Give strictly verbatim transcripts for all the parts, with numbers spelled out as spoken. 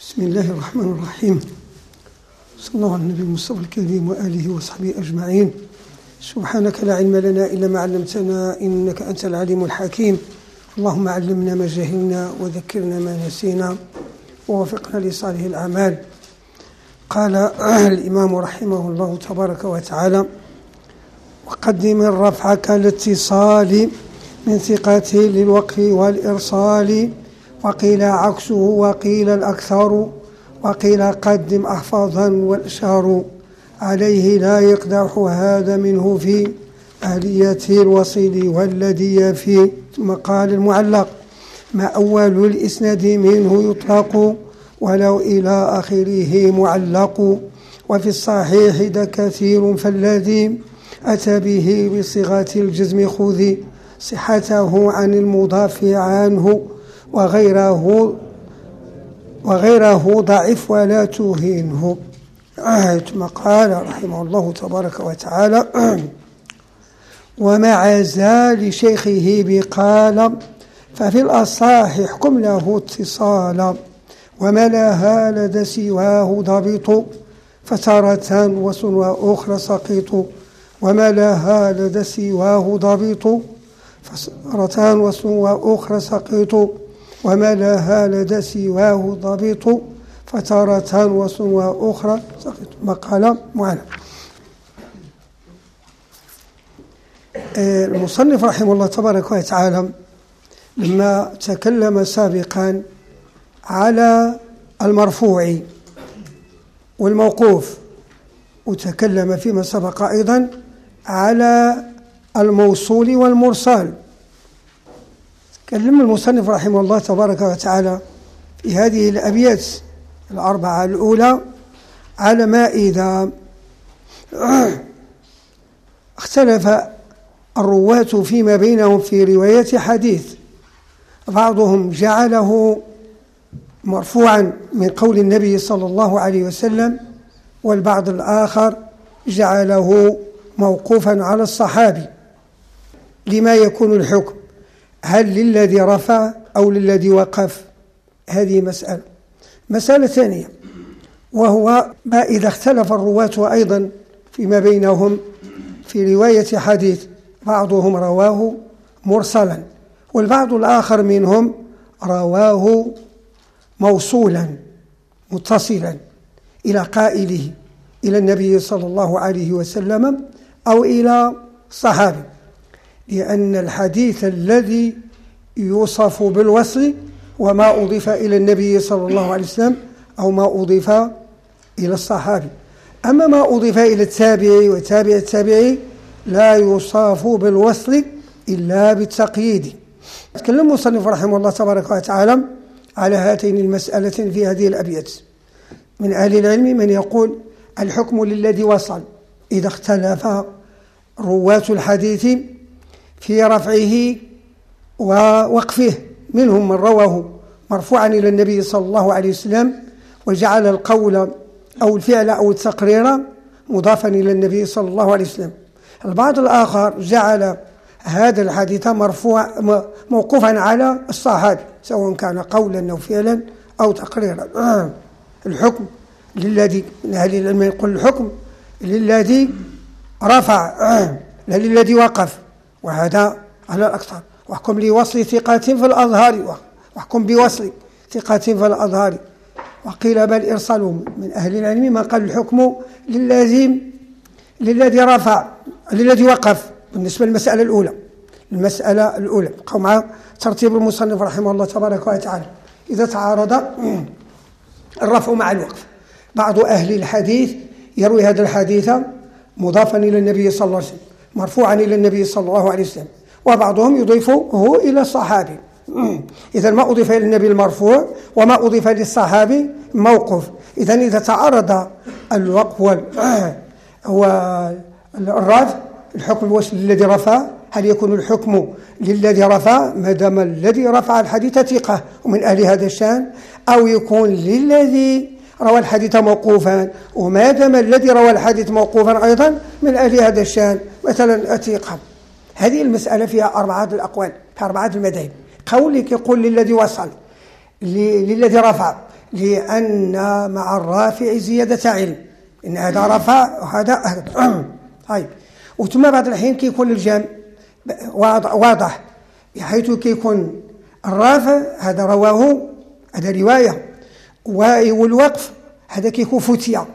بسم الله الرحمن الرحيم. صلى الله على النبي المصطفى الكريم وآله وصحبه أجمعين. سبحانك لا علم لنا إلا ما علمتنا إنك أنت العليم الحكيم. اللهم علمنا ما جهلنا وذكرنا ما نسينا ووفقنا لصالح الأعمال. قال الإمام رحمه الله تبارك وتعالى: وقدم الرفع كالاتصال من ثقة للوقف والإرسال، وقيل عكسه وقيل الأكثر، وقيل قدم أحفظا والإشار عليه لا يقدح هذا منه في أهلية الوصيل والذي يفي. ثم قال المعلق: ما أول الإسناد منه يطلق ولو إلى آخره معلق، وفي الصحيح ذا كثير فالذي أتى به بصيغة الجزم خذ صحته عن المضاف عنه، وغيره وغيره ضعف ولا توهنه. ثم قال رحمه الله تبارك وتعالى: ومع زال شيخه بقال ففي الأصح حكم له اتصالا، وما لها لدى سواه ضبط فترة وسن وأخرى سقيط، وما لها لدى سواه ضبط فترة وسن وأخرى سقيط، وما لها لدى سواه ضبط فترة وسن وأخرى سقيط. مقالة معلم. المصنف رحمه الله تبارك وتعالى لما تكلم سابقا على المرفوع والموقوف، وتكلم فيما سبق أيضا على الموصول والمرسال، تكلم المصنف رحمه الله تبارك وتعالى في هذه الأبيات الأربعة الأولى على ما إذا اختلف الرواة فيما بينهم في رواية حديث، بعضهم جعله مرفوعا من قول النبي صلى الله عليه وسلم، والبعض الآخر جعله موقوفا على الصحابي. لما يكون الحكم؟ هل للذي رفع أو للذي وقف؟ هذه مسألة. مسألة ثانية، وهو ما إذا اختلف الرواة أيضا فيما بينهم في رواية حديث، بعضهم رواه مرسلا والبعض الآخر منهم رواه موصولا متصلا إلى قائله، إلى النبي صلى الله عليه وسلم أو إلى صحابي، لأن الحديث الذي يوصف بالوصل وما أضيف إلى النبي صلى الله عليه وسلم أو ما أضيف إلى الصحابي. أما ما أضيف إلى التابعي وتابع التابعي لا يوصف بالوصل إلا بالتقييد. تكلم المصنف رحمه الله تبارك وتعالى على هاتين المسألتين في هذه الأبيات. من أهل العلم من يقول الحكم للذي وصل إذا اختلف رواة الحديث في رفعه ووقفه، منهم من رواه مرفوعا إلى النبي صلى الله عليه وسلم وجعل القول أو الفعل أو التقرير مضافا إلى النبي صلى الله عليه وسلم. البعض الآخر جعل هذا الحديث مرفوع موقوفا على الصحابي، سواء كان قولا أو فعلا أو تقريرا. الحكم للذي، من أهل العلم يقول الحكم للذي رفع لا للذي وقف، وهذا على الأكثر. واحكم لوصل ثقات في الأظهار، واحكم بوصل ثقات في الأظهار. وقيل بل إرسال. من أهل العلم ما قال الحكم للذي للذي رفع للذي وقف بالنسبة للمسألة الأولى. المسألة الأولى بقوا مع ترتيب المصنف رحمه الله تبارك وتعالى. إذا تعارض الرفع مع الوقف، بعض أهل الحديث يروي هذا الحديث مضافا إلى النبي صلى الله عليه وسلم مرفوعا إلى النبي صلى الله عليه وسلم، وبعضهم يضيفه إلى الصحابي. إذا ما أضيف إلى النبي المرفوع وما أضيف للصحابي موقف. إذا إذا تعارض الوقف والرفع، الحكم الوصل للذي رفع. هل يكون الحكم للذي رفع ما دام الذي رفع الحديث ثقة ومن أهل هذا الشأن، أو يكون للذي روى الحديث موقوفا وما دام الذي روى الحديث موقوفا أيضا من أهل هذا الشأن مثلا ثقة؟ هذه المسألة فيها أربعة الأقوال، فيها أربعة المذاهب. قولك يقول للذي وصل، للذي رفع، لأن مع الرافع زيادة علم، إن هذا رفع وهذا طيب. وثم بعض الحين كيكون الجمع واضح، بحيث كيكون الرافع هذا رواه هذا رواية، والوقف هذا كيكون فتية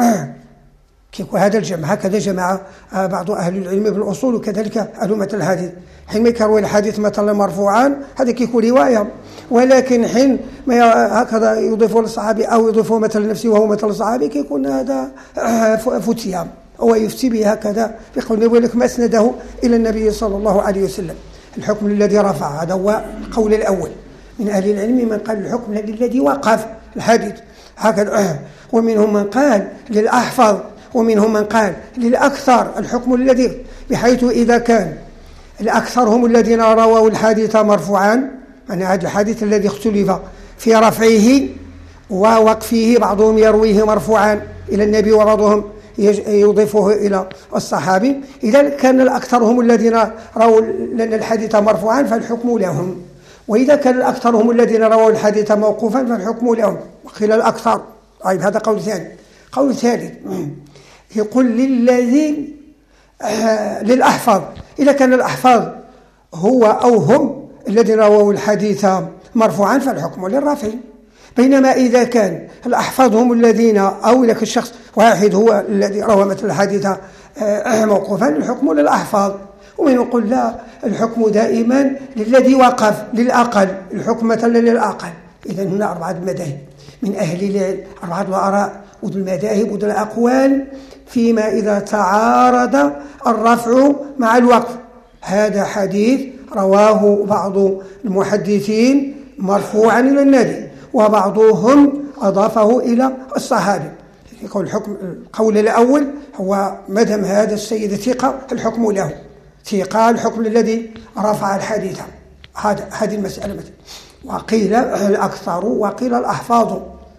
كيكون هذا الجمع. هكذا جمع بعض أهل العلم بالأصول وكذلك علومة الحديث. حين ما يكروي الحديث مثلا مرفوعا هذا كيكون رواية، ولكن حين ما هكذا يضيفه للصحابي أو يضيفه مثلا لنفسه وهو مثل الصحابي كيكون هذا فتية، هو يفتي به هكذا بقول يقول لك ما أسنده إلى النبي صلى الله عليه وسلم. الحكم الذي رفع هذا هو القول الأول من أهل العلم، من قال الحكم الذي وقف الحديث هكذا، ومنهم من قال للأحفظ، ومنهم من قال للأكثر الحكم الذي، بحيث إذا كان الأكثر هم الذين رووا الحديث مرفوعا، يعني هذا الحديث الذي اختلف في رفعه ووقفه، بعضهم يرويه مرفوعا إلى النبي وبعضهم يضيفه إلى الصحابي. إذا كان الأكثر هم الذين رووا لنا الحديث مرفوعا فالحكم لهم، وإذا كان الأكثر هم الذين رووا الحديث موقوفا فالحكم لهم، وقيل الأكثر. طيب هذا قول ثاني. قول ثالث يقول للذي آه للأحفظ، إذا كان الأحفظ هو أو هم الذين رووا الحديث مرفوعا فالحكم للرافع، بينما إذا كان الأحفظ هم الذين أو لك الشخص واحد هو الذي روى مثل الحديث آه موقوفا الحكم للأحفظ. ومن يقول لا، الحكم دائما للذي وقف للأقل، الحكم مثلا للأقل. إذن هنا أربعة مذاهب من أهل العلم، أربعة الآراء وذو المذاهب وذو الأقوال فيما إذا تعارض الرفع مع الوقف. هذا حديث رواه بعض المحدثين مرفوعا إلى النبي، وبعضهم أضافه إلى الصحابي. يقول الحكم القول الأول هو مدام هذا السيد ثقة الحكم له، ثقة الحكم الذي رفع الحديث. هذا هذه المسألة مثلا. وقيل الأكثر وقيل الأحفاظ.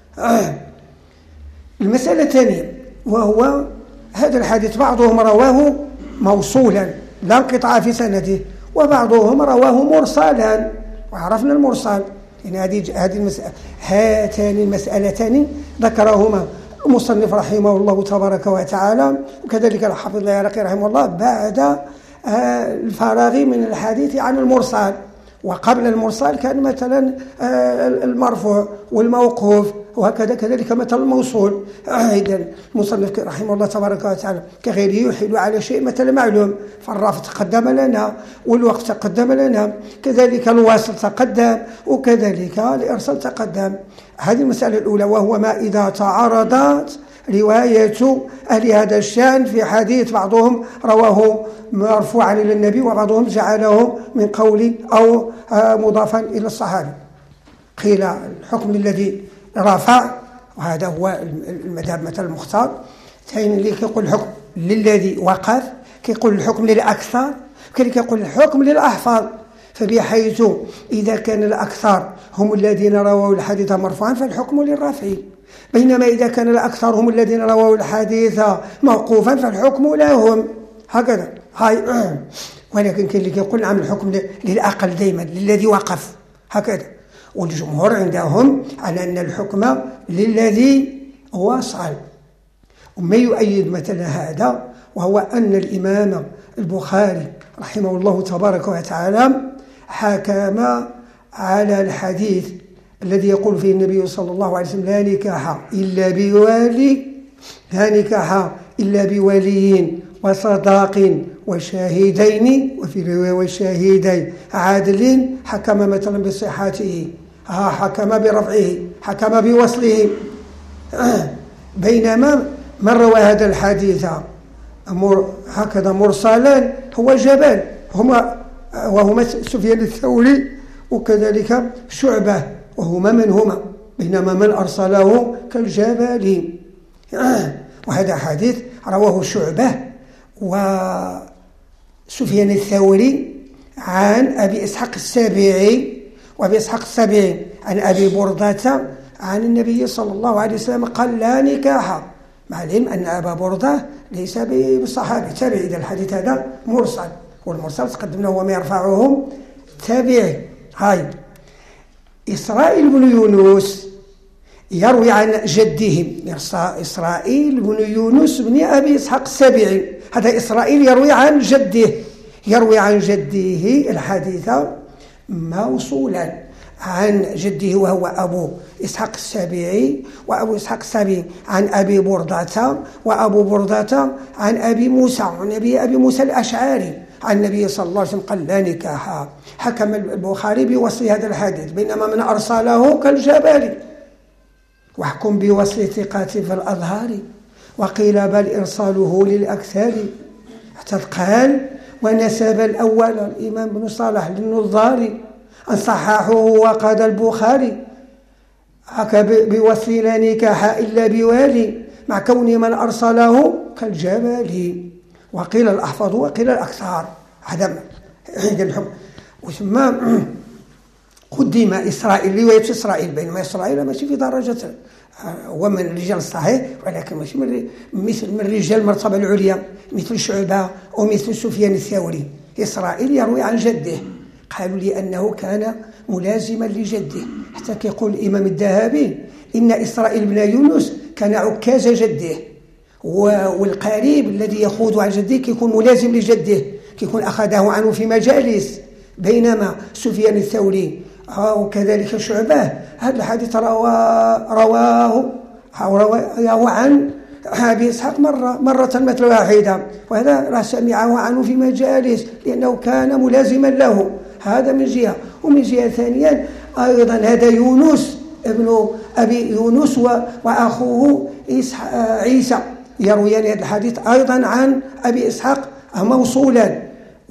المسألة الثانية وهو هذا الحديث بعضهم رواه موصولا لا انقطاع في سنده، وبعضهم رواه مرسلا، وعرفنا المرسل. يعني هذه هذه المسألة، هاتان المسألتان ذكرهما المصنف رحمه الله تبارك وتعالى، وكذلك الحافظ العراقي رحمه الله بعد الفراغ من الحديث عن المرسل. وقبل المرسل كان مثلا المرفوع والموقوف، وهكذا كذلك مثلا الموصول. إذن المصنف رحمه الله تبارك وتعالى كغيره يحيل على شيء مثلا معلوم، فالرفع تقدم لنا والوقت تقدم لنا، كذلك الواصل تقدم، وكذلك الإرسال تقدم. هذه المسألة الأولى، وهو ما إذا تعارضت رواية أهل هذا الشأن في حديث بعضهم رواه مرفوعا إلى النبي وبعضهم جعله من قول أو مضافا إلى الصحابي. قيل الحكم الذي رفع، وهذا هو المذهب مثلا المختار. ثاني اللي كيقول الحكم للذي وقف، كيقول الحكم للأكثر، كذلك يقول الحكم للأحفظ. فبحيث إذا كان الأكثر هم الذين رووا الحديث مرفوعا فالحكم للرافع، بينما إذا كان الأكثر هم الذين رووا الحديث موقوفا فالحكم لهم. هكذا هاي. ولكن كاين اللي كيقول نعم الحكم للأقل دائما للذي وقف هكذا، والجمهور عندهم على أن الحكم للذي وصل. وما يؤيد مثلا هذا وهو أن الإمام البخاري رحمه الله تبارك وتعالى حكم على الحديث الذي يقول فيه النبي صلى الله عليه وسلم لا نكاح إلا بولي، لا نكاح إلا بولي وصداق وشاهدين، وفي رواية وشاهدي عادل، حكم مثلا بصحته، حكم برفعه، حكم بوصله. بينما من روى هذا الحديث هكذا مرسلا هو جبل، هما وهما سفيان الثوري وكذلك شعبة، وهما من هما، بينما من أرسله كالجبل. وهذا حديث رواه شعبة وسفيان الثوري عن أبي إسحاق السابعي، وأبي إسحاق السابعي عن أبي بردة عن النبي صلى الله عليه وسلم قال لا نكاح، مع العلم أن أبا بردة ليس بالصحابي تابعي. إذا الحديث هذا مرسل، والمرسل تقدمنا هو ما يرفعه تابعي. هاي إسرائيل بن يونس يروي عن جدهم إسرائيل بن يونس بن أبي إسحاق السبيعي. هذا إسرائيل يروي عن جده، يروي عن جده الحديث موصولا عن جده وهو أبو إسحاق السبيعي، وأبو إسحاق السبيعي عن أبي بردة، وأبو بردة عن أبي موسى، عن أبي أبي موسى الأشعري عن النبي صلى الله عليه وسلم قال لا نكاح. حكم البخاري بوصل هذا الحديث، بينما من أرسله كالجبل، واحكم بوصل ثقات في الأظهار، وقيل بل إرساله للأكثر. حتى قال ونسب الأول الإمام بن صالح للنظار أن صححه وقاد البخاري حكى بوصل لا نكاح إلا بوالي، مع كون من أرسله كالجبل. وقيل الأحفظ وقيل الأكثر عدم عند الحكم. وثم قدم إسرائيل، رواية إسرائيل، بينما إسرائيل ماشي في درجة، هو من الرجال الصحيح ولكن ماشي من مثل من الرجال المرتبة العليا مثل شعبة أو مثل سفيان الثوري. إسرائيل يروي عن جده، قالوا لي أنه كان ملازما لجده، حتى كيقول الإمام الذهبي إن إسرائيل بن يونس كان عكاز جده، والقريب الذي يخوض عن جده كيكون ملازم لجده، كيكون أخذه عنه في مجالس، بينما سفيان الثوري وكذلك شعبة هذا الحديث رواه رواه رواه عن أبي إسحاق مرة مرة مثل واحدة، وهذا راه سمعه عنه في مجالس لأنه كان ملازما له. هذا من جهة. ومن جهة ثانية أيضا هذا يونس ابن أبي يونس وأخوه عيسى يرويان هذا الحديث أيضا عن أبي إسحاق موصولا،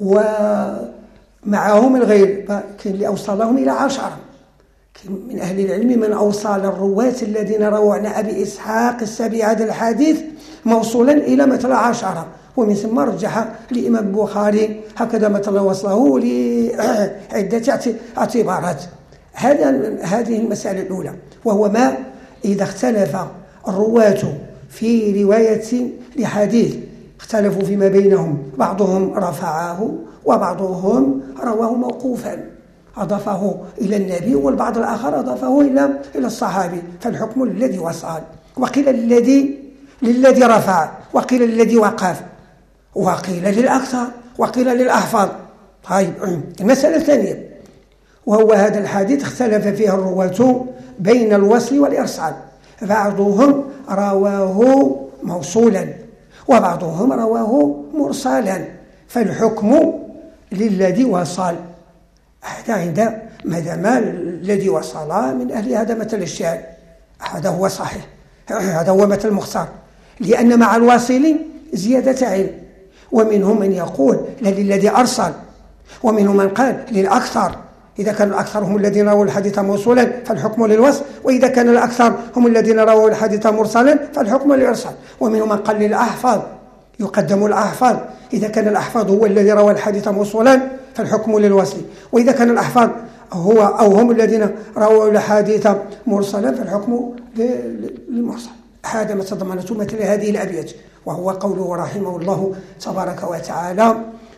ومعهم الغير كان اللي أوصلهم إلى عشرة من أهل العلم، من أوصل الرواة الذين رووا عن أبي إسحاق السبيعي هذا الحديث موصولا إلى مثل عشرة، ومن ثم رجح الإمام البخاري هكذا مثلا وصله لعدة اعتبارات. هذا هذه المسألة الأولى، وهو ما إذا اختلف الرواة في رواية لحديث اختلفوا فيما بينهم، بعضهم رفعه وبعضهم رواه موقوفا أضافه إلى النبي، والبعض الآخر أضافه إلى إلى الصحابي، فالحكم الذي وصل. وقيل الذي للذي رفع، وقيل للذي وقف، وقيل للأكثر، وقيل للأحفظ. طيب المسألة الثانية، وهو هذا الحديث اختلف فيه الرواة بين الوصل والإرسال، بعضهم رواه موصولا وبعضهم رواه مرسلا، فالحكم للذي وصل. هذا عند مدام الذي وصل من أهل هذا مثل الشعر، هذا هو صحيح، هذا هو مثل المختار، لأن مع الواصل زيادة علم. ومنهم من يقول لا للذي أرسل، ومنهم من قال للأكثر، إذا كان الأكثر هم الذين رووا الحديث موصولا فالحكم للوصل، وإذا كان الأكثر هم الذين رووا الحديث مرسلا فالحكم للإرسال. ومنهم من قال للأحفظ، يقدم الأحفظ، إذا كان الأحفظ هو الذي روى الحديث موصولا فالحكم للوصل، وإذا كان الأحفظ هو أو هم الذين رووا الحديث مرسلا فالحكم للمرسل. هذا ما تضمنته مثل هذه الأبيات، وهو قوله رحمه الله تبارك وتعالى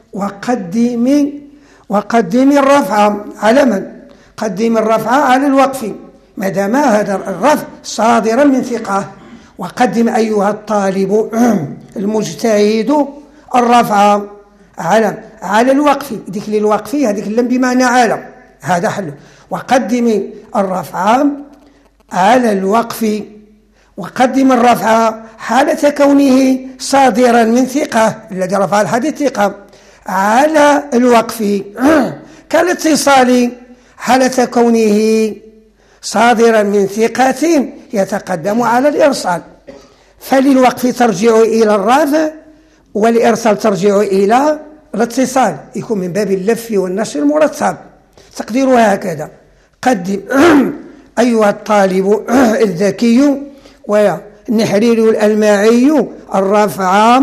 وقدم وقدم الرفع على من؟ قدم الرفع على الوقف ما دام هذا الرفع صادرا من ثقة. وقدم أيها الطالب المجتهد الرفع على على الوقف، ذيك للوقف هذيك اللم بمعنى على، هذا حل. وقدم الرفع على الوقف، وقدم الرفع حالة كونه صادرا من ثقة، الذي رفع الحديث ثقة، على الوقف كالاتصال حالة كونه صادرا من ثقة يتقدم على الإرسال. فللوقف ترجع إلى الرفع، والإرسال ترجع إلى الاتصال، يكون من باب اللف والنشر المرتب. تقديرها هكذا: قدم أيها الطالب الذكي والنحرير الألماعي الرفع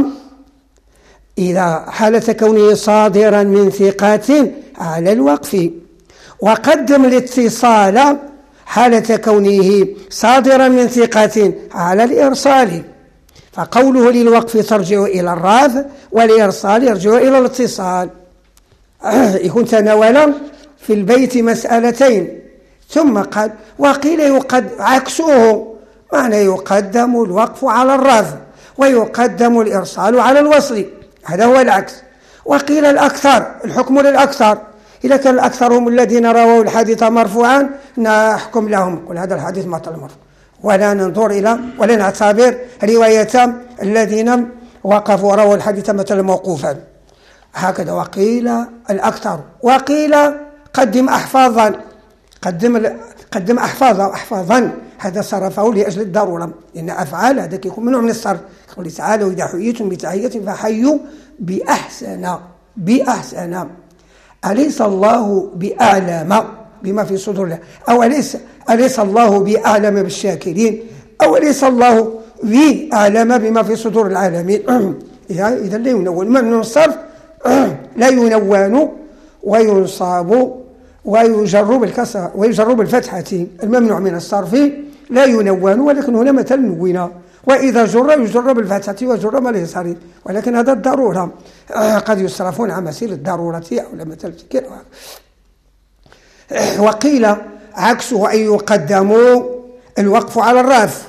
إذا حالة كونه صادرا من ثقات على الوقف، وقدم الاتصال حالة كونه صادرا من ثقات على الإرسال. فقوله للوقف ترجع إلى الرفع، والإرسال يرجع إلى الاتصال. يكون تناولا في البيت مسألتين، ثم قال وقيل يقد عكسه، معنى يقدم الوقف على الرفع ويقدم الإرسال على الوصل، هذا هو العكس. وقيل الأكثر، الحكم للأكثر، إذا كان الأكثر هم الذين رووا الحديث مرفوعا نحكم لهم كل هذا الحديث مثل مرفوع، ولا ننظر إلى ولا نعتبر رواية الذين وقفوا رووا الحديث مثلا موقوفا، هكذا. وقيل الأكثر، وقيل قدم أحفاظا، قدم قدم أحفاظا أحفاظا هذا صرفه لأجل الضرورة، لأن أفعال هذا يكون منوع من الصرف. يقول تعالى وإذا حييتم بتحية فحيوا بأحسن بأحسن. أليس الله بأعلم بما في صدور الله؟ أو أليس أليس الله بأعلم بالشاكرين؟ أو أليس الله بأعلم بما في صدور العالمين؟ إذا لا ينون من الصرف، لا ينون وينصاب ويجر بالكسر ويجر بالفتحة. الممنوع من الصرف لا ينون، ولكن هنا مثل نونا، وإذا جر يجر بالفتحة وجر ما اليسار، ولكن هذا الضرورة، قد يصرفون عن مسير الضرورة أو مثل كده. وقيل عكسه أن يقدم الوقف على الرفع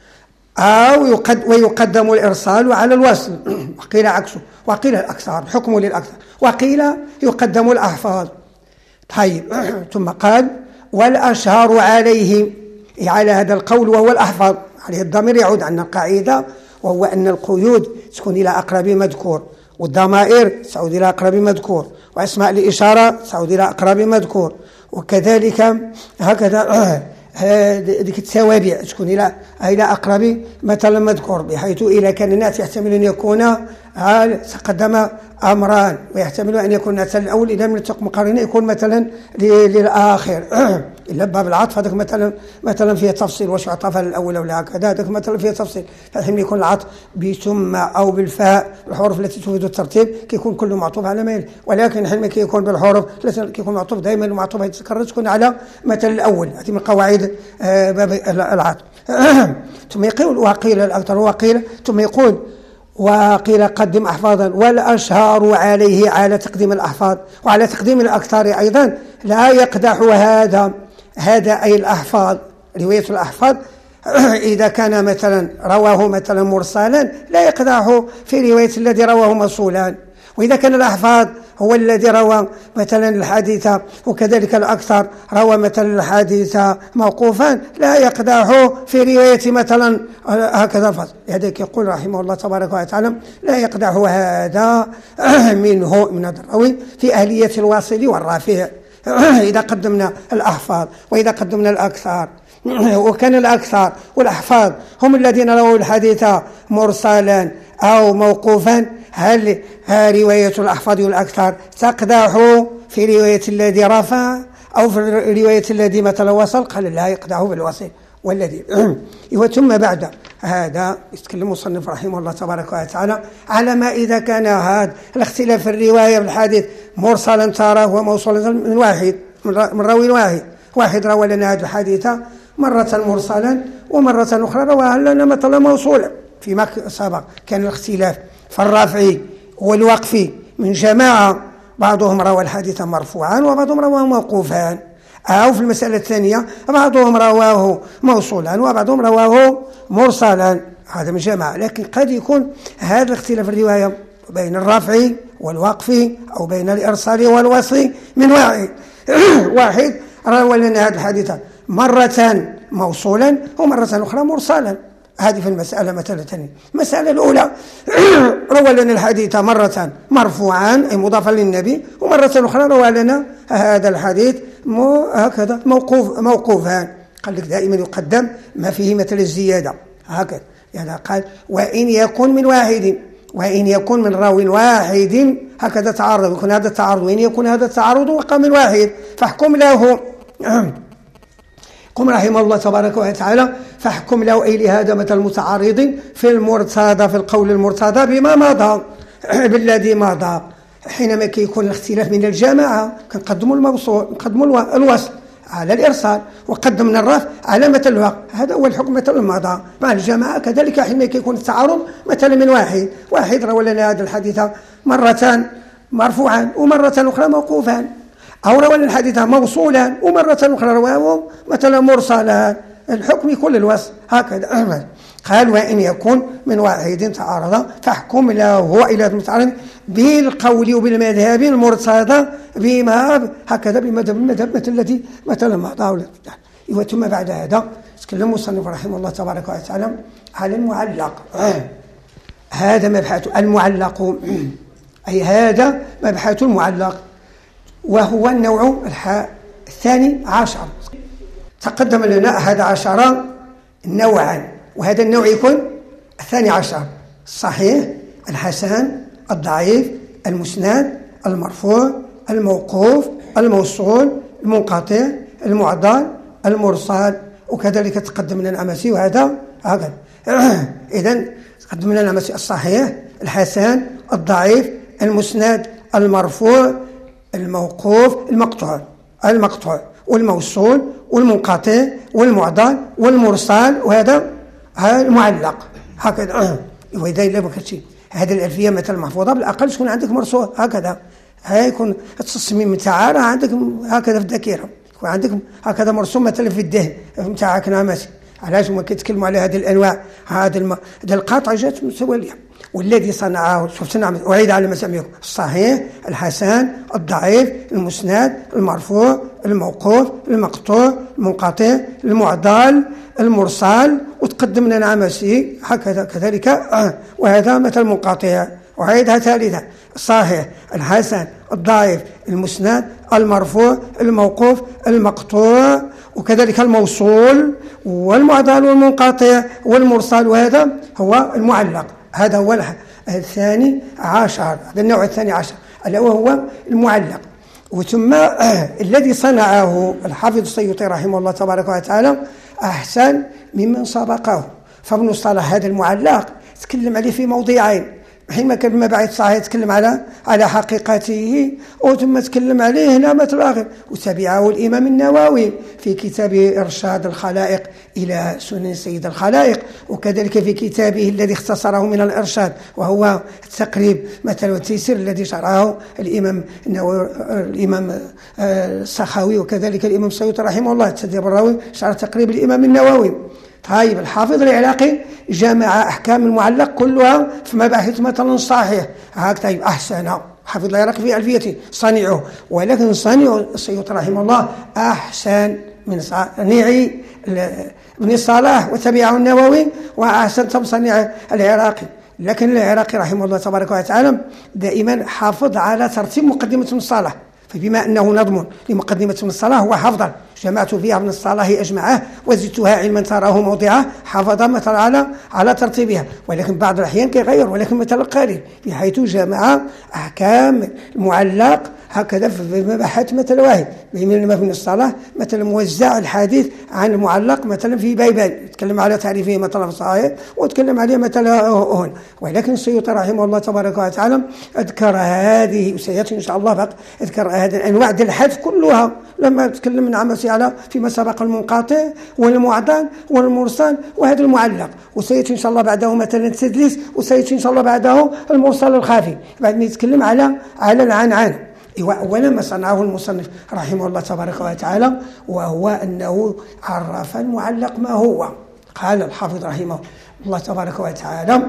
أو يقد ويقدم الإرسال على الوصل، وقيل عكسه. وقيل الأكثر، حكمه للأكثر. وقيل يقدم الأحفاظ. طيب، ثم قال والأشهر عليه، على هذا القول وهو الأحفظ، عليه الضمير يعود عن القاعدة، وهو أن القيود تكون إلى أقرب مذكور، والضمائر تعود إلى أقرب مذكور، وأسماء الإشارة تعود إلى أقرب مذكور، وكذلك هكذا ذيك التوابع تكون إلى إلى أقرب مثلا مذكور، بحيث إذا كان الناس يحتمل أن يكون تقدم أمران، ويحتمل أن يكون مثلا الأول إذا من التقم قرينة يكون مثلا للآخر، إلا باب العطف هذاك مثلا مثلا فيه تفصيل، واش عطف الأول ولا هكذا، هذاك مثلا فيه تفصيل. فحين يكون العطف بثم أو بالفاء، الحروف التي تفيد الترتيب كيكون كله معطوف على ما يلي، ولكن حين كيكون بالحروف كيكون معطوف دائما، المعطوف يتكرر تكون على مثلا الأول. هذه من قواعد باب العطف. ثم يقول وقيل الأكثر، وقيل ثم يقول وقيل قدم أحفاظا، والأشهر عليه على تقديم الأحفاظ وعلى تقديم الأكثر أيضا. لا يقدح هذا هذا أي الأحفاظ، رواية الأحفاظ إذا كان مثلا رواه مثلا مرسلا لا يقدح في رواية الذي رواه موصولا، وإذا كان الأحفاظ هو الذي روى مثلا الحديث وكذلك الأكثر روى مثلا الحديث موقوفا لا يقدح في رواية مثلا هكذا الفصل. لذلك يقول رحمه الله تبارك وتعالى لا يقدح هذا منه من الراوي في أهلية الواصل والرافع إذا قدمنا الأحفاظ وإذا قدمنا الأكثر. وكان الأكثر والأحفاظ هم الذين رووا الحديث مرسلا أو موقوفا، هل رواية الأحفاظ والأكثر تقدح في رواية الذي رفع أو في رواية الذي مثلا وصل؟ قال لا يقدح بالوصل والذي. ثم بعد هذا يتكلم المصنف رحمه الله تبارك وتعالى على ما إذا كان هذا الاختلاف في الرواية بالحديث مرسلا تراه وموصولا من واحد من راوي واحد واحد روى لنا هذا الحديث مرة مرسلا ومرة أخرى رواه لنا مثلا موصولا. فيما سبق كان الاختلاف في الرفع والوقف من جماعة، بعضهم روى الحديث مرفوعا وبعضهم رواه موقوفا، أو في المسألة الثانية بعضهم رواه موصولا وبعضهم رواه مرسلا، هذا من جماعة. لكن قد يكون هذا الاختلاف الرواية بين الرفع والوقف أو بين الإرسال والوصل من واحد واحد روى لنا هذا الحديث مرة موصولا ومرة أخرى مرسلا. هذه في المسألة مثلا ثانية. المسألة الأولى روى لنا الحديث مرة مرفوعا أي مضافا للنبي، ومرة أخرى روى لنا هذا الحديث هكذا موقوف موقوفا. قال لك دائما يقدم ما فيه مثل الزيادة هكذا، يعني قال وإن يكون من واحد وإن يكون من راو واحد هكذا تعارض، يكون هذا التعارض وإن يكون هذا التعارض وقع من واحد فاحكم له. قم رحمه الله تبارك وتعالى فاحكم له أي لهذا مثل متعارض في المرتضى في القول المرتضى بما مضى بالذي مضى. حينما يكون الاختلاف من الجماعة كنقدموا الموصول نقدموا الوصل على الإرسال وقدمنا الرفع على مثل الوقف، هذا هو الحكم مثل المضى مع الجماعة. كذلك حينما يكون التعارض مثلا من واحد واحد روى لنا هذا الحديث مرة مرفوعا ومرة أخرى موقوفا، أو روى الحديث موصولا ومرة أخرى رواه مثلا مرسلا، الحكم يكون للوصف هكذا. قال وإن يكون من واحد تعارض فاحكم له إلى المتعارض بالقول وبالمذهب المرتضى بما هكذا بمذهب المذهب مثل الذي مثلا ما ثم بعد هذا تكلم المصنف رحمه الله تبارك وتعالى على المعلق. آه. هذا مبحث المعلق، أي هذا مبحث المعلق، وهو النوع الثاني عشر. تقدم لنا أحد عشر نوعا، وهذا النوع يكون الثاني عشر: الصحيح، الحسن، الضعيف، المسند، المرفوع، الموقوف، الموصول، المنقطع، المعضل، المرسل. وكذلك تقدم لنا أمسي وهذا هكذا. إذن تقدم لنا أمسي: الصحيح، الحسن، الضعيف، المسند، المرفوع، الموقوف، المقطوع المقطوع والموصول والمنقطع والمعضل والمرسل، وهذا المعلق هكذا. وإذا إلا بكتشي هذه الألفية مثلا محفوظة بالأقل تكون عندك مرسول هكذا، هاي يكون التصميم نتاعها عندك هكذا في الذاكرة، يكون عندك هكذا مرسوم مثلا في الذهن نتاعك نامسي. علاش هما كيتكلموا على هذه الأنواع؟ هذا الم... هذا القاطع جات متوالية. والذي صنعه شفت نعم أعيد على مسامعكم: الصحيح، الحسن، الضعيف، المسند، المرفوع، الموقوف، المقطوع، المنقطع، المعضل، المرسل. وتقدم لنا عمسي هكذا كذلك. آه. وهذا مثل منقطع. وعيدها ثالثا: الصحيح، الحسن، الضعيف، المسند، المرفوع، الموقوف، المقطوع، وكذلك الموصول والمعضل والمنقطع والمرسل. وهذا هو المعلق. هذا هو الثاني عشر، هذا النوع الثاني عشر ألا وهو المعلق. وثم آه الذي صنعه الحافظ السيوطي رحمه الله تبارك وتعالى أحسن ممن سبقه. فابن الصلاح هذا المعلق تكلم عليه في موضعين: حينما كان ما بعد صحيح يتكلم على على حقيقته، وثم تكلم عليه هنا مثل آخر. وتبعه الإمام النووي في كتابه إرشاد الخلائق إلى سنن سيد الخلائق، وكذلك في كتابه الذي اختصره من الإرشاد وهو التقريب مثلا والتيسير الذي شرعه الإمام النووي الإمام السخاوي، وكذلك الإمام السيوطي رحمه الله التدريب الراوي شرع تقريب الإمام النووي. طيب الحافظ العراقي جمع أحكام المعلق كلها في مباحث مثلا صحيح هكذا. طيب أحسن حافظ العراقي في ألفيته صنيعه، ولكن صنيع السيوطي رحمه الله أحسن من صنيع ابن الصلاح وتبعه النووي، وأحسن صنيع العراقي. لكن العراقي رحمه الله تبارك وتعالى دائما حافظ على ترتيب مقدمة ابن الصلاح، فبما أنه نظم لمقدمة ابن الصلاح هو حفظ جمعت فيها ابن الصلاح أجمعه وزدتها علما تراه موضعه، حافظ مثلا على على ترتيبها. ولكن بعض الأحيان كيغير، ولكن مثلا قليل بحيث جمع أحكام المعلق هكذا في مباحث مثلا واحد. من ابن الصلاح مثلا موزع الحديث عن المعلق مثلا في بيبان، يتكلم على تعريفه مثلا في صحيح ويتكلم عليه مثلا هون. ولكن السيوطي رحمه الله تبارك وتعالى أذكر هذه، وسيأتي إن شاء الله بقى أذكر هذه الأنواع ديال الحذف كلها لما تكلم من عمسي على فيما سبق المنقطع والمعضل والمرسل وهذا المعلق. وسيأتي إن شاء الله بعده مثلا التدليس، وسيأتي إن شاء الله بعده المرسل الخافي بعد ما يتكلم على على العنعان. أولا ما صنعه المصنف رحمه الله تبارك وتعالى وهو أنه عرف المعلق ما هو. قال الحافظ رحمه الله تبارك وتعالى: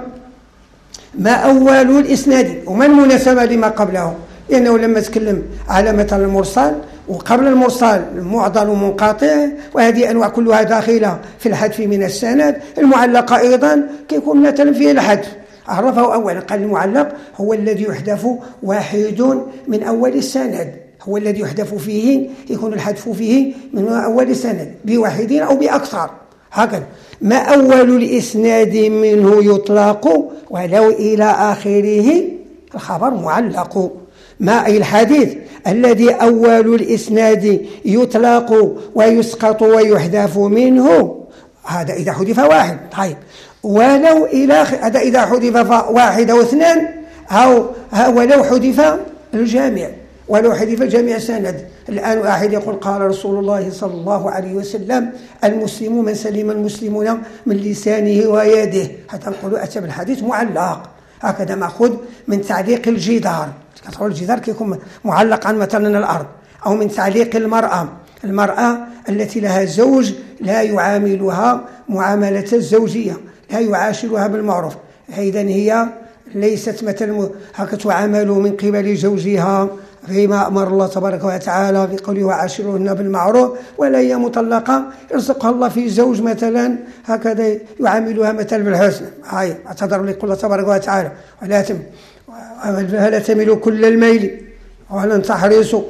ما أول الإسناد. وما المناسبة لما قبله؟ لأنه لما تكلم على مثلا المرسل وقبل المرسل المعضل ومنقطع، وهذه أنواع كلها داخلة في الحذف من السند. المعلق أيضا كيكون مثلا فيه الحذف، عرفه أولا. قال المعلق هو الذي يحذف واحد من أول السند، هو الذي يحذف فيه يكون الحذف فيه من أول السند بواحد أو بأكثر هكذا. ما أول الإسناد منه يطلق ولو إلى آخره الخبر معلق. ما أي الحديث الذي أول الإسناد يطلق ويسقط ويحذف منه، هذا إذا حذف واحد. طيب ولو إلى هذا إذا حذف واحد أو اثنان، أو ولو حذف الجامع، ولو حذف جميع سند. الآن واحد يقول قال رسول الله صلى الله عليه وسلم: المسلم من سلم المسلمون من لسانه ويده، حتى نقول أتى بالحديث معلق هكذا مأخوذ من تعليق الجدار. كتقول الجدار كيكون معلق عن مثلا الأرض، أو من تعليق المرأة المرأة التي لها زوج لا يعاملها معاملة الزوجية، لا يعاشرها بالمعروف. إذا هي ليست مثل هكا تعامل من قبل زوجها فيما أمر الله تبارك وتعالى بقوله وعاشرهن بالمعروف، ولا هي مطلقة يرزقها الله في زوج مثلا هكذا يعاملها مثلا بالحسن. هاي اعتذر لك الله تبارك وتعالى ولا تم ولا تميلوا كل الميل ولن تحرصوا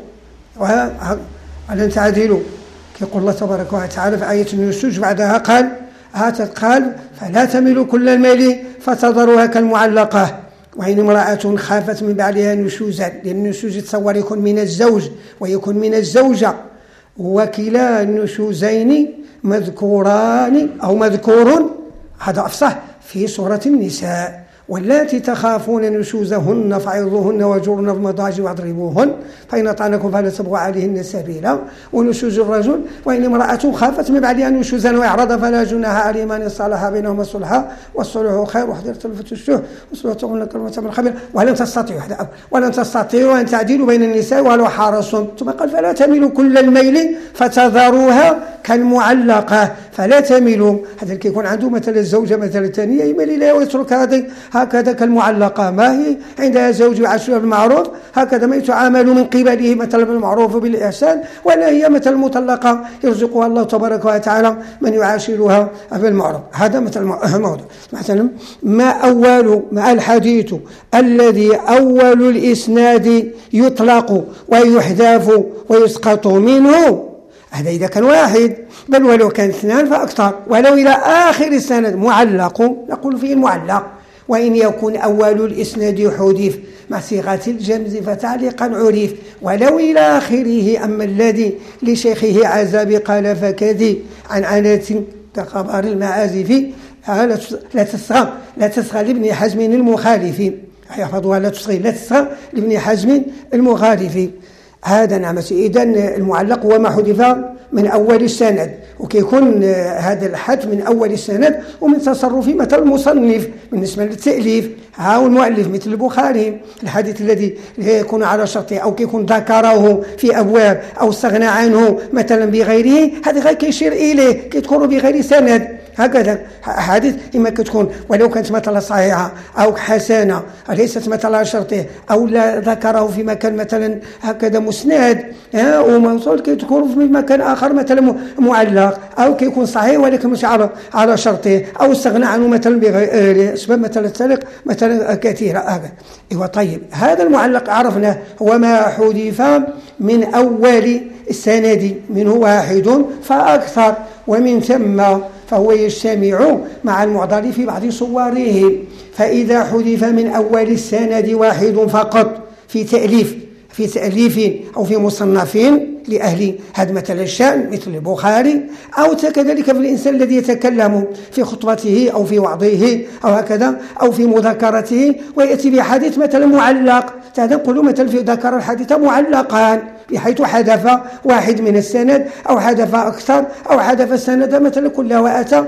ولن تعدلوا، يقول الله تبارك وتعالى في آية النشوز بعدها قال هاتت قال فلا تميلوا كل الميل فتذروها كالمعلقة وإن امرأة خافت من بعدها نشوزا، لأن النشوز يتصور يكون من الزوج ويكون من الزوجة، وكلا النشوزين مذكوران أو مذكور هذا أفصح في سورة النساء. واللاتي تخافون نشوزهن فعظوهن واهجروهن في المضاجع واضربوهن فإن أطعنكم فلا تبغوا عليهن سبيلا. ونشوز الرجل وإن امرأة خافت من بعدها نشوزا وإعراضا فلا جناح عليهما إن صلح بينهما صلحا والصلح خير واحذروا الفتوى والصلح كلمة من خبير ولن تستطيعوا ولن تستطيعوا أن تعدلوا بين النساء ولو حرصتم. ثم قال فلا تميلوا كل الميل فتذروها كالمعلقة. فلا تميلوا هذا اللي يكون عنده مثلا الزوجة مثلا الثانية يميل إليها ويترك هذه هكذا كالمعلقة، ما هي عندها زوج يعاشرها بالمعروف هكذا ما يتعامل من قبله مثلا بالمعروف وبالإحسان، ولا هي مثل المطلقة يرزقها الله تبارك وتعالى من يعاشرها بالمعروف. هذا مثل الموضوع. مثلا ما أول ما الحديث الذي أول الإسناد يطلق ويحذف ويسقط منه، هذا إذا كان واحد، بل ولو كان اثنان فأكثر، ولو إلى آخر السند معلق نقول فيه المعلق. وإن يكون أول الإسناد حذف مع صيغة الجمز فتعليقا عرف ولو إلى آخره. أما الذي لشيخه عزب قال فكذي عن عنة كخبر المعازف لا تصغى لا تصغى لابن حزم المخالف، يحفظها لا تصغي لا تصغى لابن حزم المخالف. هذا نعم. إذن المعلق هو ما حذف من أول السند، وكيكون هذا الحذف من أول السند ومن تصرف مثل المصنف بالنسبة للتأليف. ها المؤلف مثل البخاري الحديث الذي يكون على شرطه أو كيكون ذكره في أبواب أو استغنى عنه مثلا بغيره، هذا غير كيشير إليه كيذكره بغير سند. هكذا حديث إما كتكون ولو كانت مثلا صحيحة أو حسنة ليست مثلا شرطه أو لا ذكره في مكان مثلا هكذا مسند وموصول كتكون في مكان آخر مثلا معلق، أو كيكون صحيح ولكن مش على على شرطه أو استغنى عنه مثلا بغير أسباب مثلا السلق مثلا كثيرة. هذا إيوه. طيب هذا المعلق عرفنا هو ما حذف من أول السند منه واحد فأكثر، ومن ثم فهو يجتمع مع المعضل في بعض صوره. فإذا حذف من أول السند واحد فقط في تأليف في تأليف أو في مصنفين لأهل هذا مثلا الشأن مثل البخاري، أو كذلك في الإنسان الذي يتكلم في خطبته أو في وعظه أو هكذا أو في مذاكرته ويأتي بحديث مثلا معلق، هذا نقول مثلا في ذكر الحديث معلقان بحيث حذف واحد من السند أو حذف أكثر أو حذف السند مثلا كلها وأتى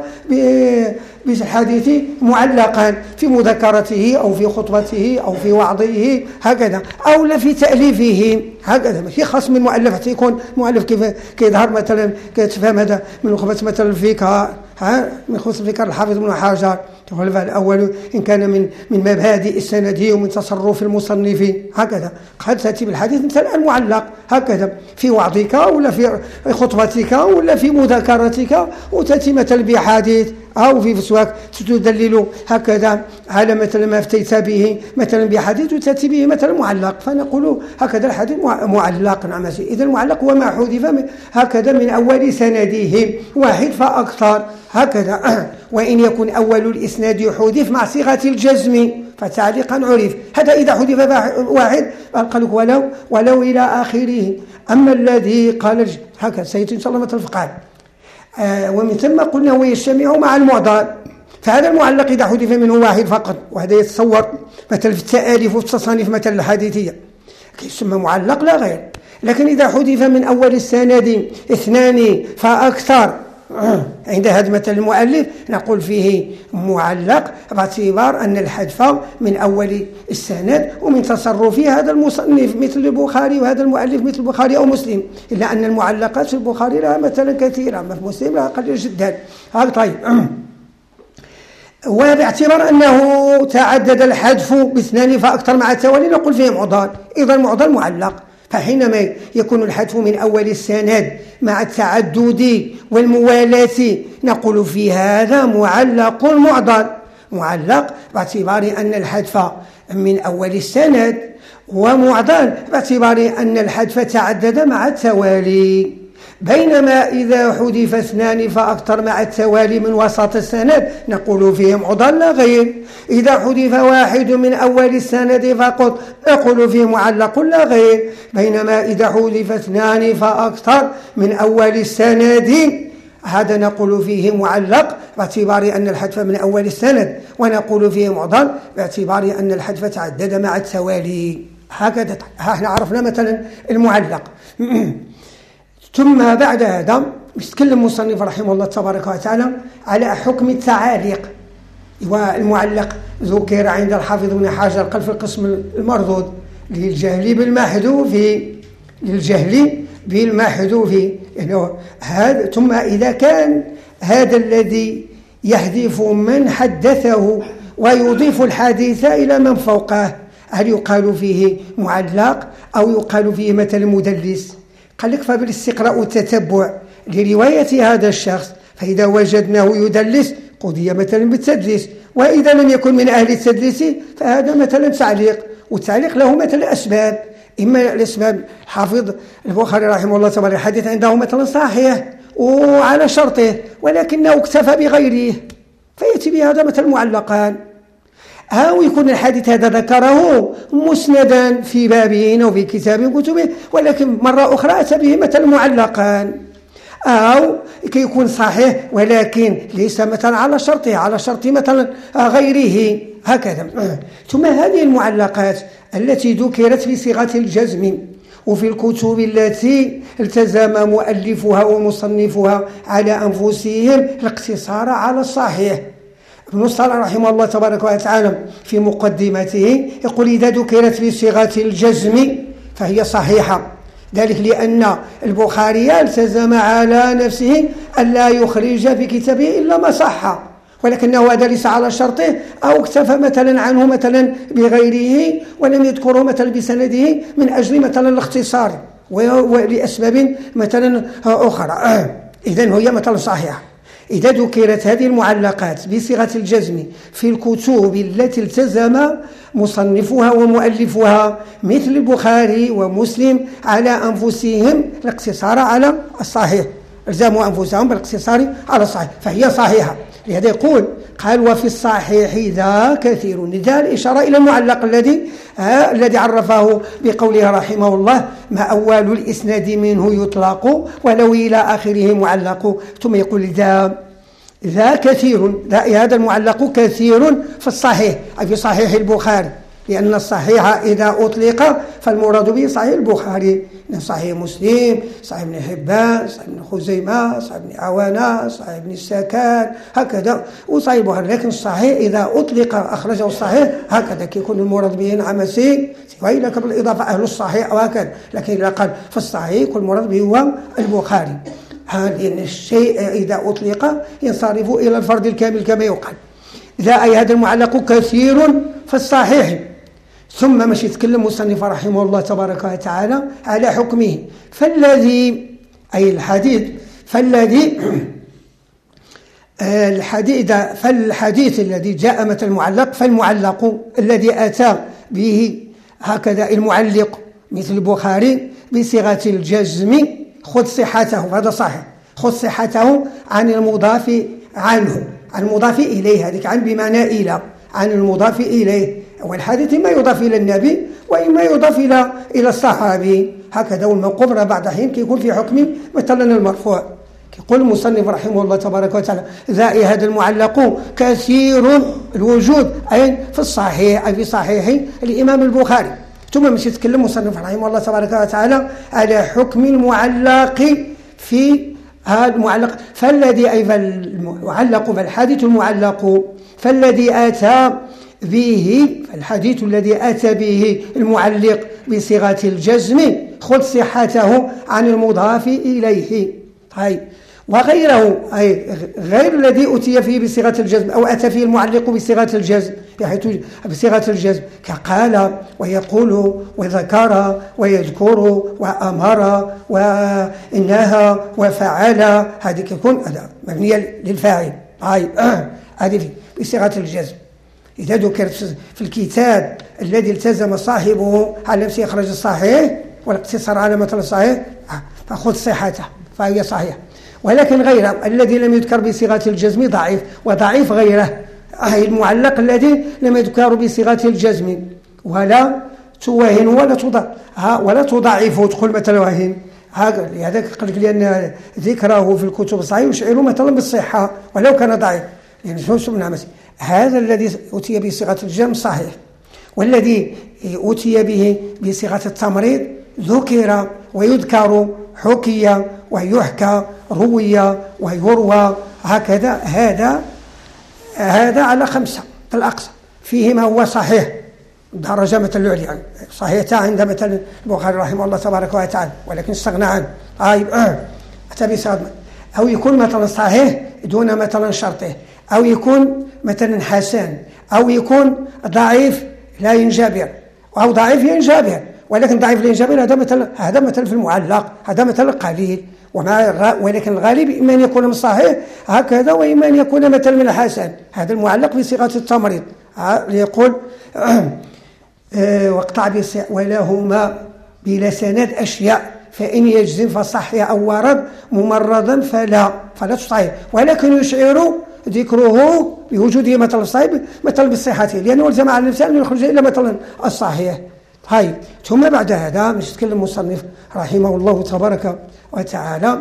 بالحديث معلقا في مذاكرته أو في خطبته أو في وعظه هكذا، أو لا في تأليفه هكذا. ماشي خاص من مؤلف، يكون مؤلف كيف كيظهر مثلا كتفهم هذا من نخبة مثلا الفقه ها من خصوص الفقه الحافظ بن حجر الأول إن كان من من مبادئ السند ومن تصرف المصنف هكذا قد تأتي بالحديث مثلا المعلق هكذا في وعظك ولا في خطبتك ولا في مذاكرتك، وتأتي مثلا بحديث أو في فسواك تدلل هكذا على مثلا ما افتيت به مثلا بحديث وتأتي به مثلا معلق، فنقول هكذا الحديث معلق. نعم. إذا المعلق هو ما حذف هكذا من أول سنده واحد فأكثر هكذا. وإن يكون أول الإسناد حذف مع صيغة الجزم فتعليقا عرف، هذا إذا حذف واحد قال ولو ولو إلى آخره. أما الذي قال هكذا سيأتي إن شاء الله مثل الفقال آه ومن ثم قلنا هو يجتمع مع المعضل، فهذا المعلق إذا حذف منه واحد فقط، وهذا يتصور مثل في التآليف وفي التصانيف مثل الحديثية يسمى معلق لا غير. لكن إذا حذف من أول السند اثنان فأكثر عند هذا مثل المؤلف نقول فيه معلق باعتبار أن الحذف من أول السند ومن تصرفه هذا المصنف مثل البخاري وهذا المؤلف مثل البخاري أو مسلم، إلا أن المعلقات في البخاري لها مثلا كثيرة، أما في مسلم لها قليل جدا. هذا طيب. وباعتبار أنه تعدد الحذف باثنان فأكثر مع التوالي نقول فيه معضل، إذا معضل معلق. فحينما يكون الحذف من أول السند مع التعدد والموالاة نقول في هذا معلق معضل. معلق باعتبار أن الحذف من أول السند، ومعضل باعتبار أن الحذف تعدد مع التوالي. بينما إذا حذف اثنان فأكثر مع التوالي من وسط السند نقول فيه معضل لا غير. إذا حذف واحد من أول السند فقط نقول فيه معلق لا غير. بينما إذا حذف اثنان فأكثر من أول السند هذا نقول فيه معلق باعتبار أن الحذف من أول السند، ونقول فيه معضل باعتبار أن الحذف تعدد مع التوالي. هكذا احنا عرفنا مثلا المعلق. ثم بعد هذا يتكلم المصنف رحمه الله تبارك وتعالى على حكم التعاليق. والمعلق ذكر عند الحافظ ابن حجر قال في القسم المردود للجهل بالمحذوف، للجهل بالمحذوف يعني هذا. ثم إذا كان هذا الذي يحذف من حدثه ويضيف الحديث إلى من فوقه هل يقال فيه معلق أو يقال فيه مثل مدلس؟ قال لك فبالاستقراء والتتبع لرواية هذا الشخص، فإذا وجدناه يدلس قضي مثلا بالتدليس، وإذا لم يكن من أهل التدليس فهذا مثلا تعليق. والتعليق له مثلا أسباب، إما الأسباب حافظ البخاري رحمه الله تبارك الحديث عنده مثلا صحيح وعلى شرطه ولكنه اكتفى بغيره فيأتي بهذا مثل معلقان، أو يكون الحديث هذا ذكره مسندا في بابه أو في كتاب كتبه ولكن مرة أخرى أتى به مثل معلقان، أو كي يكون صحيح ولكن ليس مثلا على شرطه على شرط مثلا غيره هكذا. ثم هذه المعلقات التي ذكرت بصيغة الجزم وفي الكتب التي التزم مؤلفها ومصنفها على أنفسهم الاقتصار على الصحيح. ابن الصلاح رحمه الله تبارك وتعالى في مقدمته يقول إذا ذكرت بصيغة الجزم فهي صحيحة، ذلك لأن البخاري التزم على نفسه أن لا يخرج في كتابه إلا ما صح، ولكنه هذا ليس على شرطه أو اكتفى مثلا عنه مثلا بغيره ولم يذكره مثلا بسنده من أجل مثلا الاختصار ولأسباب مثلا أخرى. إذن هي مثلا صحيحة. إذا ذكرت هذه المعلقات بصيغة الجزم في الكتب التي التزم مصنفها ومؤلفها مثل البخاري ومسلم على أنفسهم الاقتصار على الصحيح، الزموا أنفسهم بالاقتصار على الصحيح فهي صحيحة. لهذا يقول قال وفي الصحيح ذا كثير، ذا الإشارة إلى المعلق الذي آه الذي عرفه بقوله رحمه الله ما أول الإسناد منه يطلق ولو إلى آخره معلق. ثم يقول ذا ذا كثير، هذا المعلق كثير في الصحيح أي في صحيح البخاري، لأن الصحيح إذا أطلق فالمراد به صحيح البخاري، صحيح مسلم، صحيح ابن حبان، صحيح ابن خزيمة، صحيح ابن عوانة، صحيح ابن السكان هكذا وصحيح البخاري. لكن الصحيح إذا أطلق أخرجه الصحيح هكذا كيكون المراد به نعمسي وإلا قبل الإضافة أهل الصحيح وهكذا، لكن إذا قال فالصحيح كل مراد به هو البخاري. لأن الشيء إذا أطلق ينصرف إلى الفرد الكامل كما يقال. إذا أي هذا المعلق كثير في الصحيح. ثم مش يتكلم مصنف رحمه الله تبارك وتعالى على حكمه. فالذي أي الحديث فالذي الحديث فالحديث الذي جاء مثل المعلق فالمعلق الذي أتى به هكذا المعلق مثل البخاري بصيغة الجزم خذ صحته، هذا صحيح، خذ صحته عن المضاف عنه، عن المضاف إليه، هذيك عن بمعنى إلى، عن المضاف إليه. والحديث إما يضاف إلى النبي وإما يضاف إلى إلى الصحابي هكذا. والموقوف بعد حين كيكون في حكم مثلا المرفوع. يقول المصنف رحمه الله تبارك وتعالى ذا هذا المعلق كثير الوجود أي في الصحيح أي في صحيح الإمام البخاري. ثم مش يتكلم مصنف رحمه الله تبارك وتعالى على حكم المعلق في هذا المعلق فالذي أي فالمعلق فالحديث المعلق فالذي أتى به الحديث الذي أتى به المعلق بصيغة الجزم خذ صحته عن المضاف إليه. طيب وغيره أي غير الذي أتي فيه بصيغة الجزم أو أتى فيه المعلق بصيغة الجزم بحيث بصيغة الجزم كقال ويقول وذكر ويذكر وأمر وإنها وفعل، هذه يكون مبنية للفاعل. طيب هذه بصيغة الجزم. إذا ذكرت في الكتاب الذي التزم صاحبه على نفسه إخراج الصحيح والاقتصار على مثل الصحيح فخذ صحته فهي صحيحة. ولكن غيره الذي لم يذكر بصيغة الجزم ضعيف، وضعيف غيره أي المعلق الذي لم يذكر بصيغة الجزم ولا توهن ولا تضع ولا تضعفه تقول مثلا وهن. هذا قال لك لأن ذكره في الكتب الصحيح يشعر مثلا بالصحة ولو كان ضعيف، يعني شو سمعنا مثلا هذا الذي أتي بصيغة الجزم صحيح، والذي أتي به بصيغة التمريض ذكر ويذكر حكي ويحكى روي ويروى هكذا. هذا هذا على خمسة الأقصى فيه ما هو صحيح درجة مثل العليا صحيحة عند مثل البخاري رحمه الله تبارك وتعالى ولكن استغنى عنه. طيب أتى بصيغة أو يكون مثلا صحيح دون مثلا شرطه، أو يكون مثلا حسن، أو يكون ضعيف لا ينجبر، أو ضعيف ينجبر ولكن ضعيف لا ينجبر. هذا مثل هذا مثل في المعلق، هذا مثل قليل. وما ولكن الغالب إما أن يكون من الصحيح هكذا وإما أن يكون مثل من الحسن. هذا المعلق بصيغة التمريض يقول واقطع ولهما بلا سند أشياء فإن يجزم فصحيح أو ورد ممرضا فلا فلا تصحيح، ولكن يشعر ذكره بوجوده مثل الصحيح مثل بصحته لأنه الزم على الإنسان أن يخرج إلى مثلا الصحيح. طيب ثم بعد هذا مش يتكلم المصنف رحمه الله تبارك وتعالى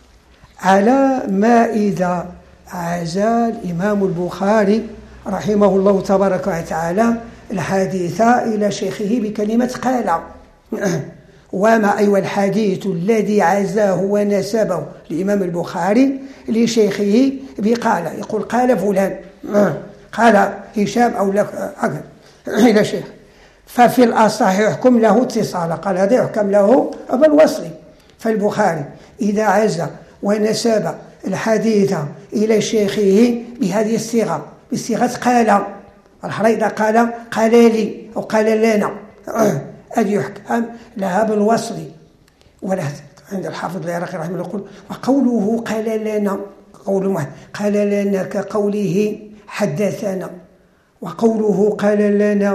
على ما إذا عزا الإمام البخاري رحمه الله تبارك وتعالى الحديث إلى شيخه بكلمة قال. وما أيوة الحديث الذي عزاه ونسبه الإمام البخاري لشيخه بقال، يقول قال فلان قال هشام أو لك إلى شيخ، ففي الأصح يحكم له اتصال، قال هذا يحكم له بالوصل. فالبخاري إذا عز ونسب الحديث إلى شيخه بهذه الصيغة بصيغة قال، الحريضة قال قال لي أو قال لنا أن يحكم لها بالوصل. ولا عند الحافظ العراقي رحمه الله يقول وقوله قال لنا قول قال لنا كقوله حدثنا، وقوله قال لنا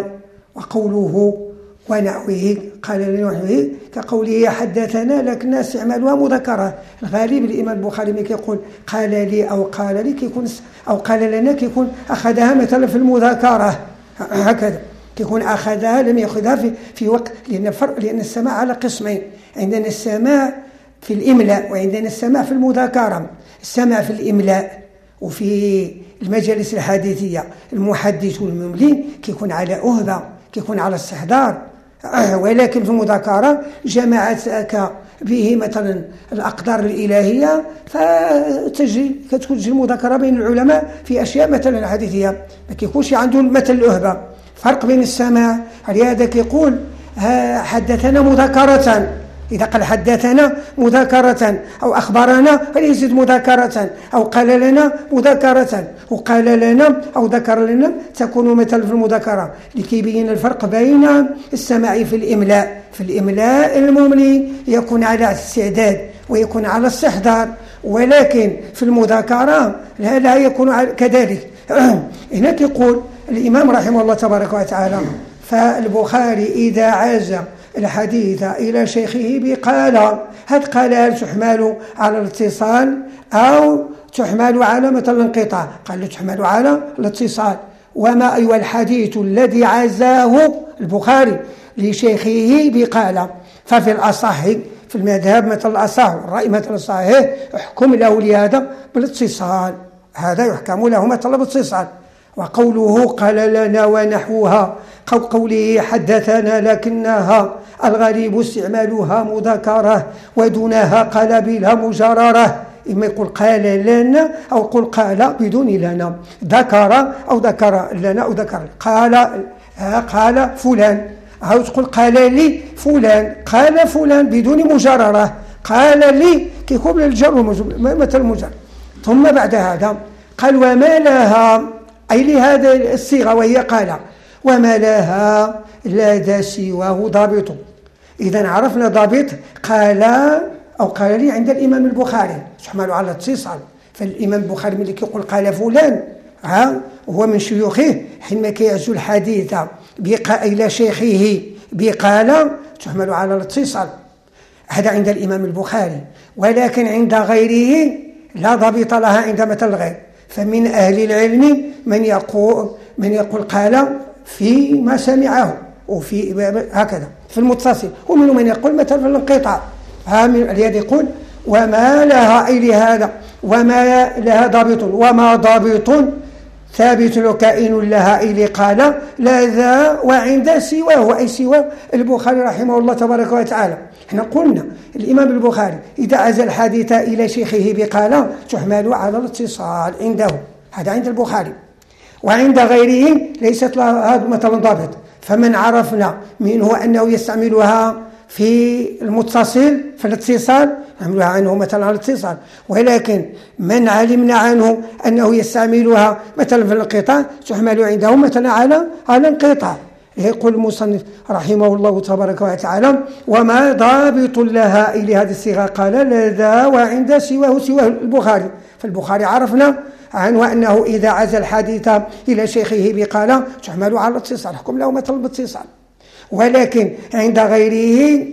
وقوله ونحوه قال لنا ونحوه كقوله حدثنا، لكن استعمالها مذكرة. الغالب الإمام البخاري ملي كيقول قال لي أو قال لي كيكون أو قال لنا كيكون أخذها مثلا في المذاكرة هكذا، كيكون أخذها لم يأخذها في في وقت، لأن فرق لأن السماع على قسمين، عندنا السماع في الإملاء وعندنا السماع في المذاكرة. السماع في الإملاء وفي المجالس الحديثية المحدث والمملي كيكون على أهبة كيكون على استحضار، ولكن في المذاكرة جمعتك به مثلا الأقدار الإلهية فتجري كتكون تجري المذاكرة بين العلماء في أشياء مثلا حديثية ما كيكونش عنده مثل الأهبة. فرق بين السماع لهذا كيقول حدثنا مذاكرة، إذا قال حدثنا مذاكرة أو أخبرنا فليزيد مذاكرة، أو قال لنا مذاكرة وقال لنا أو ذكر لنا تكون مثل في المذاكرة، لكي يبين الفرق بين السماع في الإملاء. في الإملاء المملي يكون على استعداد ويكون على استحضار، ولكن في المذاكرة لا, لا يكون كذلك. هنا يقول الإمام رحمه الله تبارك وتعالى فالبخاري إذا عاز الحديث إلى شيخه بقال، هذا قال هل تحمل على الاتصال أو تحمل على مثل الانقطاع؟ قال تحمل على الاتصال. وما أيوة الحديث الذي عزاه البخاري لشيخه بقال، ففي الأصح في المذهب مثل الأصح والرأي مثل الصحيح يحكم له لهذا بالاتصال، هذا يحكم له مثل بالاتصال. وقوله قال لنا ونحوها قوله حدثنا لكنها الغريب استعمالها مذاكرة ودونها قال بلا مجررة، إما يقول قال لنا أو يقول قال بدون لنا، ذكر أو ذكر لنا أو ذكر قال قال فلان، أو تقول قال لي فلان، قال فلان بدون مجررة، قال لي كيكون الجر مثل المجرر. ثم بعد هذا قال وما لها، أي لهذا الصيغة وهي قال وما لها لدى سواه ضابط. إذا عرفنا ضابط قال أو قال لي عند الإمام البخاري تحمل على اتصال، فالإمام البخاري ملي كيقول قال فلان ها هو من شيوخه حينما كيعزو الحديث إلى شيخه بقال تحمل على الاتصال، هذا عند الإمام البخاري. ولكن عند غيره لا ضابط لها عند مثل الغير، فمن أهل العلم من يقول من يقول قال فيما سمعه وفي هكذا في المتصل، ومنهم من يقول مثلا في الانقطاع، الذي يقول وما لها أي لهذا وما لها ضابط، وما ضابط ثابت وكائن لها أي قال لا ذا وعند سواه، أي سوى البخاري رحمه الله تبارك وتعالى. احنا قلنا الإمام البخاري إذا عزى الحديث إلى شيخه بقال تحمل على الاتصال عنده، هذا عند البخاري. وعند غيره ليست لها مثلا ضابط، فمن عرفنا منه أنه يستعملها في المتصل في الاتصال نعملها عنه مثلا على الاتصال، ولكن من علمنا عنه أنه يستعملها مثلا في الانقطاع تحمل عنده مثلا على على الانقطاع. يقول المصنف رحمه الله تبارك وتعالى وما ضابط لها إلى هذه الصيغة قال لذا وعند سواه سواه البخاري. فالبخاري عرفنا عنه أنه إذا عزى الحديث إلى شيخه بقال تحمل على الاتصال، حكم له مثلا باتصال. ولكن عند غيره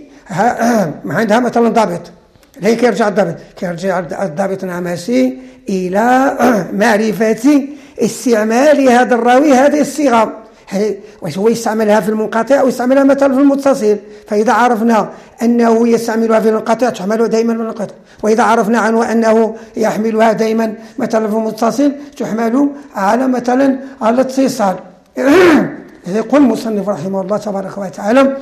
عندها مثلا ضابط، ليه كيرجع الضابط؟ كيرجع الضابط النعماسي إلى معرفة استعمال هذا الراوي هذه الصيغة، واش هو يستعملها في المنقطع أو يستعملها مثلا في المتصل. فإذا عرفنا أنه يستعملها في المنقطع تحمل دائما في المنقطع، وإذا عرفنا عنه أنه يحملها دائما مثلا في المتصل تحمل على مثلا على الاتصال. يقول المصنف رحمه الله تبارك وتعالى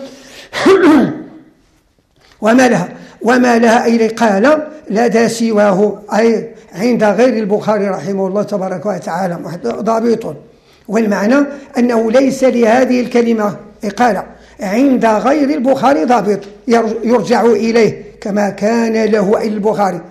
وما لها وما لها أي قال لدى سواه، أي عند غير البخاري رحمه الله تبارك وتعالى ضابط. والمعنى أنه ليس لهذه الكلمة قال عند غير البخاري ضابط يرجع إليه كما كان له أي البخاري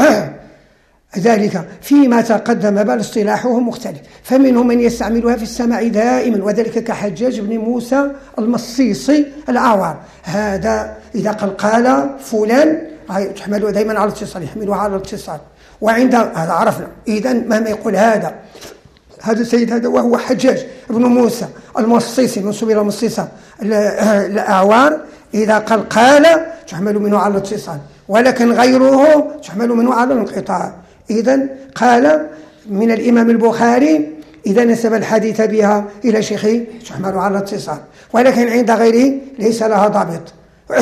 ذلك فيما تقدم، بل اصطلاحه مختلف. فمنهم من يستعملها في السماع دائما، وذلك كحجاج بن موسى المصيصي العوار، هذا إذا قال قال فلان تحمله دائما على الاتصال، يحملها على الاتصال. وعند هذا عرفنا إذن مهما يقول هذا هذا السيد هذا وهو حجاج بن موسى المصيصي منسوب إلى المصيصة الأعوار، إذا قال قال تحمل منه على الاتصال، ولكن غيره تحمل منه على الانقطاع. إذن قال من الإمام البخاري إذا نسب الحديث بها إلى شيخه تحمل على الاتصال، ولكن عند غيره ليس لها ضابط.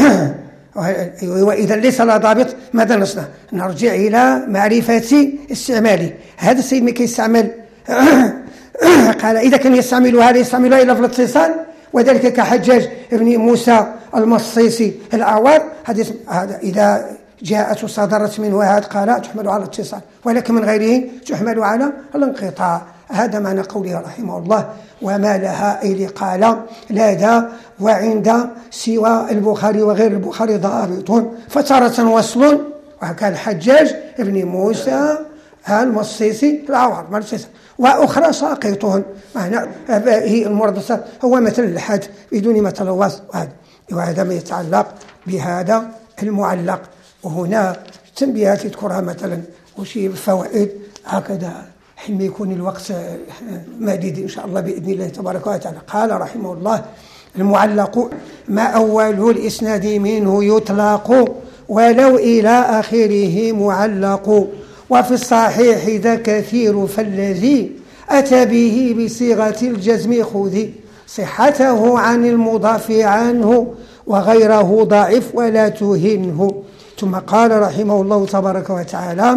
وإذا ليس لها ضابط ماذا نصنع؟ نرجع إلى معرفة استعماله. هذا السيد ما كيستعمل قال إذا كان يستعملها يستعملها إلى في الاتصال، وذلك كحجاج ابن موسى المصيصي الأعوار، هذا إذا جاءت وصدرت منه هذا قال تحمل على الاتصال، ولكن من غيره تحمل على الانقطاع. هذا معنى قوله رحمه الله وما لها أي قال لدى وعند سوى البخاري وغير البخاري ضابط، فترة وصل وكان حجاج ابن موسى المصيصي العوار، وأخرى ساقطون معنى هي المردسات هو مثل الحد بدون مثل وصل. وهذا ما يتعلق بهذا المعلق. وهنا تنبيهات تذكرها مثلا وشي فوائد هكذا حين يكون الوقت مديد إن شاء الله بإذن الله تبارك وتعالى. قال رحمه الله المعلق ما أول الإسناد منه يطلق ولو إلى آخره معلق، وفي الصحيح ذا كثير فالذي أتى به بصيغة الجزم خذي صحته عن المضاف عنه وغيره ضعف ولا تهنه. ثم قال رحمه الله تبارك وتعالى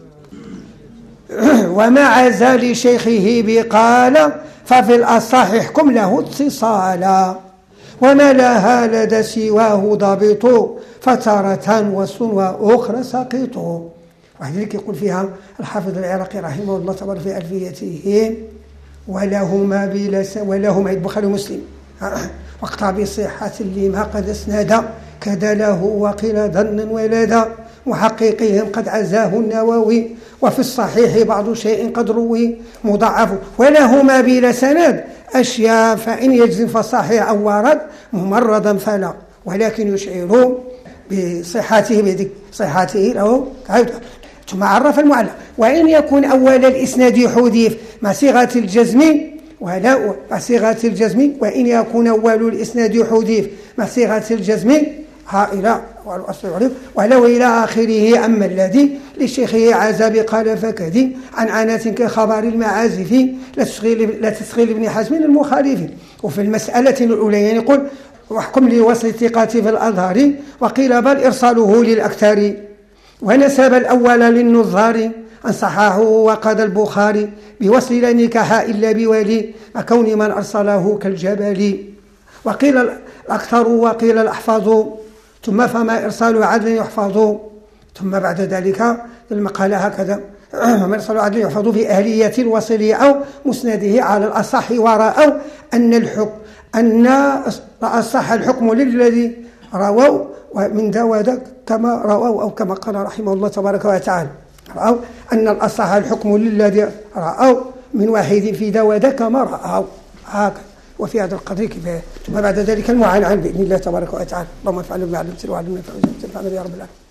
وما عزى لشيخه بقال ففي الأصح احكم له اتصالا، وما لها لدى سواه ضابط فترة وصل وأخرى سقط. وذلك يقول فيها الحافظ العراقي رحمه الله تبارك في ألفيته: ولهما بلا ولهما البخاري ومسلم واقطع بصحة لما قد اسناد كذا له وقيل ظنا ولدا محققهم قد عزاه النووي وفي الصحيح بعض شيء قد روي مضاعف ولهما بلا سند أشياء فإن يجزم فالصحيح أو ورد ممرضا فلا ولكن يشعر بصحته بذكر صحته له. ثم عرف المعلق: وإن يكون أول الإسناد حذف مع صيغة الجزم ولا مع صيغة الجزم وإن يكون أول الإسناد حذف مع صيغة الجزم ها إلى ولو إلى آخره. أما الذي للشيخ عزب قال فكذي عن عنات كخبر المعازف لا تشغيل لا تشغيل ابن حزم المخالف. وفي المسألة الأولى يعني يقول: واحكم لوصل الثقات في الأظهار وقيل بل إرساله للأكثر ونسب الأول للنظار أن صححه وقد البخاري بوصل لا نكاح إلا بولي مع كون من أرسله كالجبل. وقيل الأكثر وقيل الأحفظ ثم فما إرسال عدل يحفظ. ثم بعد ذلك المقالة هكذا: من إرسال عدل يحفظ في أهلية الوصل أو مسنده على الأصح ورأوا أن الحكم أن أصح الحكم للذي رووا ومن ذا وذاك كما رووا أو كما قال رحمه الله تبارك وتعالى رأوا أن الأصح الحكم للذي رأوا من واحد في ذا وذاك كما رأوا هكذا. وفي هذا القدر كفاية. ثم بعد ذلك المعان عن بإذن الله تبارك وتعالى. اللهم افعل بما علمتنا وعلمنا فعلا يا رب العالمين.